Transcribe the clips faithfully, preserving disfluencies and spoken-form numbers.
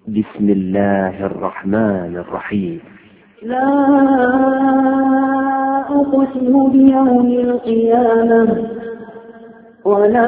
بسم الله الرحمن الرحيم. لا أقسم بيوم القيامة ولا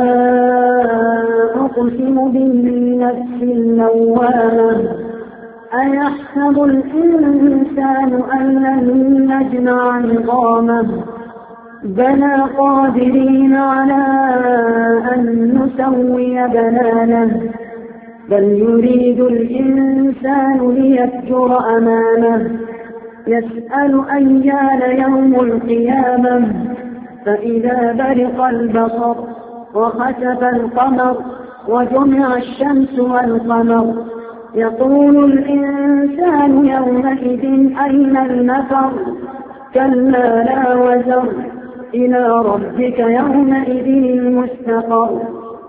أقسم بالنفس اللوامة أيحسب الإنسان أن لن نجمع عظامه بلى قادرين على أن نسوي بنانه بل يريد الإنسان ليفجر أمامه يسأل أيان يوم القيامة فإذا برق البصر وخسف القمر وجمع الشمس والقمر يقول الإنسان يومئذ أين المفر كلا لا وزر إلى ربك يومئذ المستقر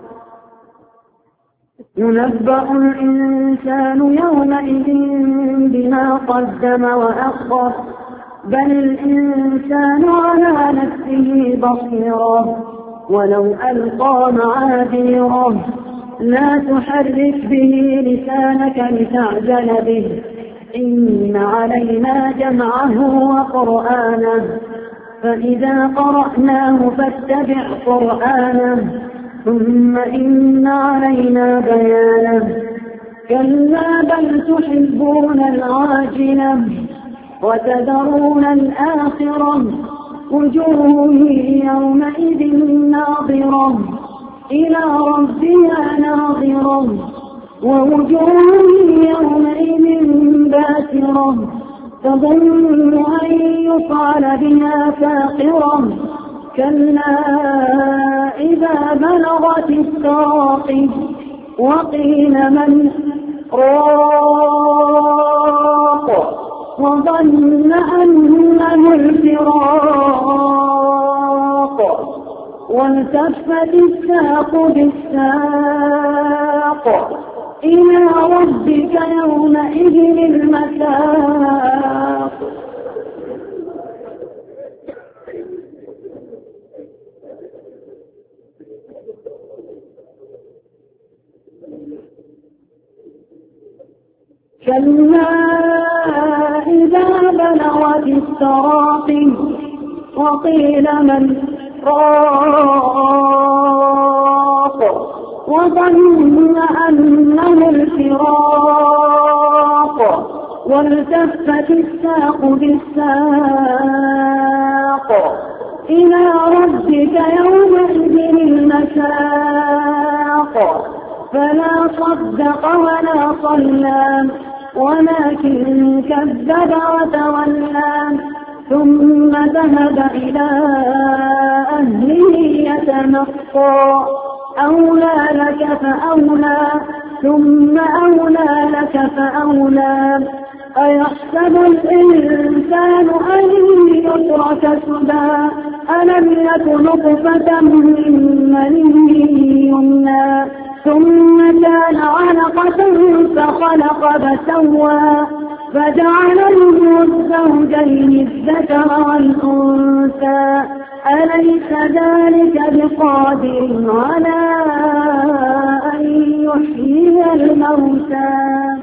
ينبأ الإنسان يومئذ بما قدم وأخر بل الإنسان على نفسه بصيرا ولو ألقى معاذيره لا تحرك به لسانك لتعجل به إن علينا جمعه وقرآنه فإذا قرأناه فاتبع قرآنه ثم إن علينا بيانه كلا بل تحبون العاجلة وتذرون الآخرة وجوه يومئذ ناظرة إلى ربها ناظرة ووجوه يومئذ باسرة تظن أن يفعل بها فاقرة كلا إذا بلغت التراقي وقيل من راق وظن أنه الفراق والتفت الساق بالساق إلى ربك يومئذ المساق كلا إذا بلغت التراقي وقيل من راق وظن أنه الفراق والتفت الساق بالساق إلى ربك يومئذ المساق فلا صدق ولا صلى ولكن كذب وتولى ثم ذهب إلى أهله يتمطى أولى لك فأولى ثم أولى لك فأولى أيحسب الإنسان أن يترك سدى ألم يك نطفة من مني يمنى ثم كان علقة فخلق فسوى فجعل منه الزوجين الذكر والأنثى أليس ذلك بقادر على أن يحيي الموتى